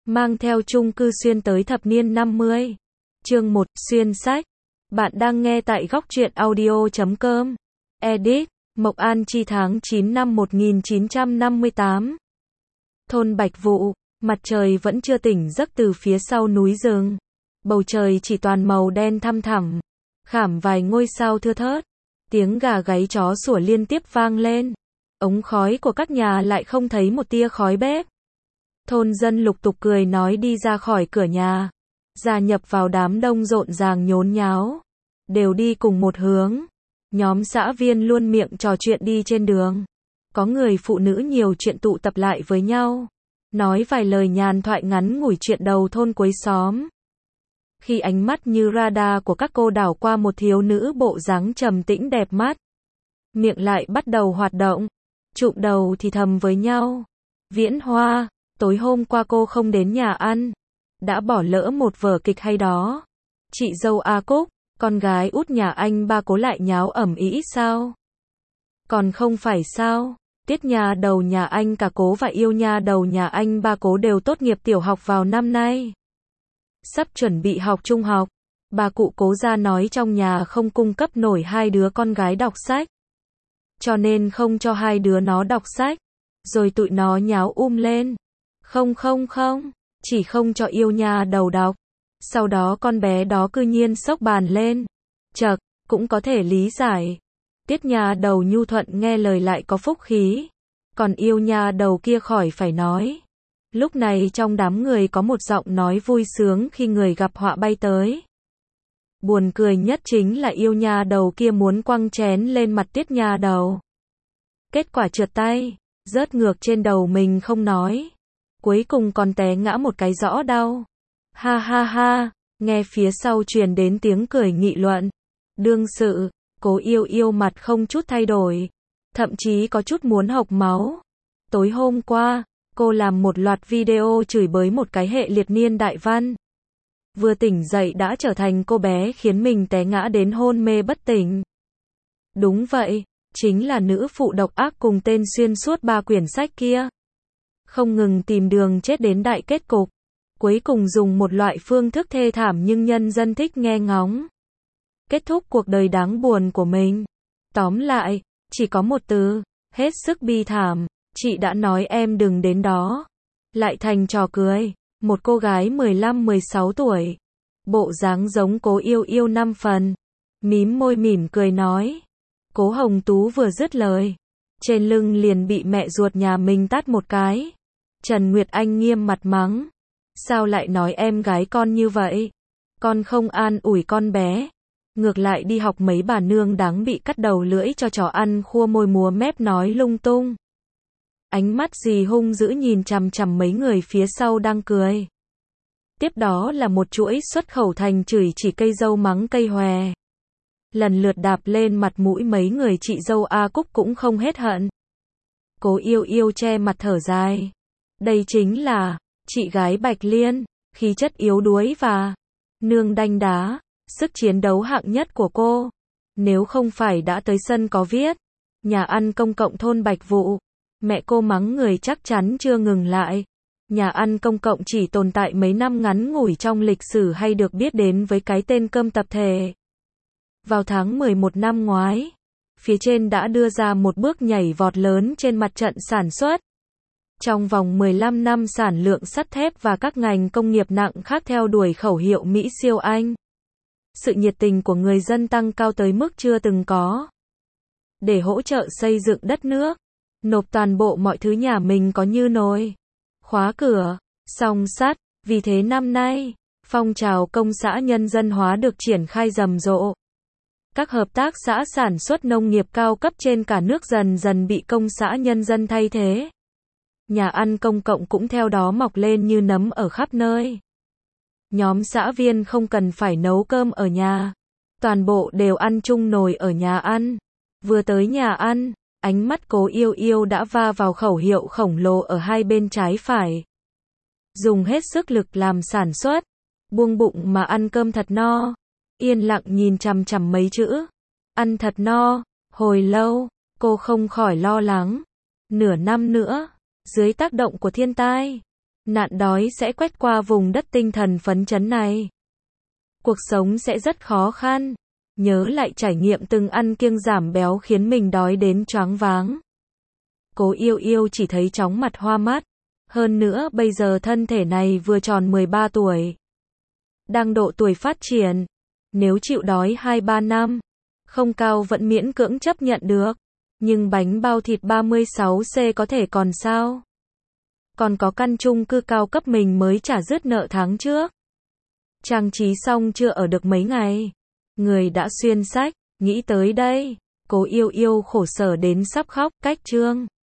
mang theo chung cư xuyên tới thập niên 50. Chương 1, xuyên sách. Bạn đang nghe tại góc truyện audio.com. Edit, Mộc An Chi tháng 9 năm 1958. Thôn Bạch Vụ, mặt trời vẫn chưa tỉnh giấc từ phía sau núi rừng. Bầu trời chỉ toàn màu đen thăm thẳm, khảm vài ngôi sao thưa thớt. Tiếng gà gáy chó sủa liên tiếp vang lên. Ống khói của các nhà lại không thấy một tia khói bếp. Thôn dân lục tục cười nói đi ra khỏi cửa nhà, gia nhập vào đám đông rộn ràng nhốn nháo, đều đi cùng một hướng. Nhóm xã viên luôn miệng trò chuyện đi trên đường. Có người phụ nữ nhiều chuyện tụ tập lại với nhau, nói vài lời nhàn thoại ngắn ngủi chuyện đầu thôn cuối xóm. Khi ánh mắt như radar của các cô đảo qua một thiếu nữ bộ dáng trầm tĩnh đẹp mắt, miệng lại bắt đầu hoạt động, chụm đầu thì thầm với nhau. Viễn Hoa, tối hôm qua cô không đến nhà ăn, đã bỏ lỡ một vở kịch hay đó. Chị dâu A Cúc, con gái út nhà anh ba Cố lại nháo ầm ĩ sao? Còn không phải sao? Tiết nhà đầu nhà anh cả Cố và yêu nha đầu nhà anh ba Cố đều tốt nghiệp tiểu học vào năm nay, sắp chuẩn bị học trung học. Bà cụ Cố ra nói trong nhà không cung cấp nổi hai đứa con gái đọc sách, cho nên không cho hai đứa nó đọc sách. Rồi tụi nó nháo lên. Không, chỉ không cho yêu nha đầu đọc. Sau đó con bé đó cư nhiên xốc bàn lên. Chậc, cũng có thể lý giải. Tiết nhà đầu nhu thuận nghe lời lại có phúc khí. Còn yêu nha đầu kia khỏi phải nói. Lúc này trong đám người có một giọng nói vui sướng khi người gặp họa bay tới. Buồn cười nhất chính là yêu nha đầu kia muốn quăng chén lên mặt tiết nha đầu. Kết quả trượt tay, rớt ngược trên đầu mình không nói. Cuối cùng còn té ngã một cái rõ đau. Ha ha ha, nghe phía sau truyền đến tiếng cười nghị luận. Đương sự, Cố yêu mặt không chút thay đổi, thậm chí có chút muốn hộc máu. Tối hôm qua, cô làm một loạt video chửi bới một cái hệ liệt niên đại văn. Vừa tỉnh dậy đã trở thành cô bé khiến mình té ngã đến hôn mê bất tỉnh. Đúng vậy, chính là nữ phụ độc ác cùng tên xuyên suốt 3 quyển sách kia. Không ngừng tìm đường chết đến đại kết cục. Cuối cùng dùng một loại phương thức thê thảm nhưng nhân dân thích nghe ngóng, kết thúc cuộc đời đáng buồn của mình. Tóm lại, chỉ có một từ, hết sức bi thảm. Chị đã nói em đừng đến đó, lại thành trò cười. Một cô gái 15-16 tuổi, bộ dáng giống Cố yêu 5 phần, mím môi mỉm cười nói. Cố Hồng Tú vừa dứt lời, trên lưng liền bị mẹ ruột nhà mình tát một cái. Trần Nguyệt Anh nghiêm mặt mắng. Sao lại nói em gái con như vậy? Con không an ủi con bé, ngược lại đi học mấy bà nương đáng bị cắt đầu lưỡi cho chó ăn khua môi múa mép nói lung tung. Ánh mắt dì hung dữ nhìn chằm chằm mấy người phía sau đang cười. Tiếp đó là một chuỗi xuất khẩu thành chửi chỉ cây dâu mắng cây hòe. Lần lượt đạp lên mặt mũi mấy người chị dâu A Cúc cũng không hết hận. Cố yêu che mặt thở dài. Đây chính là chị gái Bạch Liên, khí chất yếu đuối và nương đanh đá, sức chiến đấu hạng nhất của cô. Nếu không phải đã tới sân có viết nhà ăn công cộng thôn Bạch Vụ, mẹ cô mắng người chắc chắn chưa ngừng lại. Nhà ăn công cộng chỉ tồn tại mấy năm ngắn ngủi trong lịch sử hay được biết đến với cái tên cơm tập thể. Vào tháng 11 năm ngoái, phía trên đã đưa ra một bước nhảy vọt lớn trên mặt trận sản xuất. Trong vòng 15 năm sản lượng sắt thép và các ngành công nghiệp nặng khác theo đuổi khẩu hiệu Mỹ siêu Anh. Sự nhiệt tình của người dân tăng cao tới mức chưa từng có. Để hỗ trợ xây dựng đất nước, nộp toàn bộ mọi thứ nhà mình có như nồi, khóa cửa, song sắt. Vì thế năm nay, phong trào công xã nhân dân hóa được triển khai rầm rộ. Các hợp tác xã sản xuất nông nghiệp cao cấp trên cả nước dần dần bị công xã nhân dân thay thế. Nhà ăn công cộng cũng theo đó mọc lên như nấm ở khắp nơi. Nhóm xã viên không cần phải nấu cơm ở nhà, toàn bộ đều ăn chung nồi ở nhà ăn. Vừa tới nhà ăn, ánh mắt Cố yêu đã va vào khẩu hiệu khổng lồ ở hai bên trái phải. Dùng hết sức lực làm sản xuất, buông bụng mà ăn cơm thật no. Yên lặng nhìn chằm chằm mấy chữ ăn thật no. Hồi lâu, cô không khỏi lo lắng. Nửa năm nữa, dưới tác động của thiên tai, Nạn đói sẽ quét qua vùng đất tinh thần phấn chấn này. Cuộc sống sẽ rất khó khăn. Nhớ lại trải nghiệm từng ăn kiêng giảm béo khiến mình đói đến choáng váng. Cố Yêu Yêu chỉ thấy chóng mặt hoa mắt. Hơn nữa bây giờ thân thể này vừa tròn 13 tuổi. Đang độ tuổi phát triển. Nếu chịu đói 2-3 năm, không cao vẫn miễn cưỡng chấp nhận được. Nhưng bánh bao thịt 36C có thể còn sao? Còn có căn chung cư cao cấp mình mới trả dứt nợ tháng trước. Trang trí xong chưa ở được mấy ngày. Người đã xuyên sách, nghĩ tới đây. Cố Yêu Yêu khổ sở đến sắp khóc, cách chương.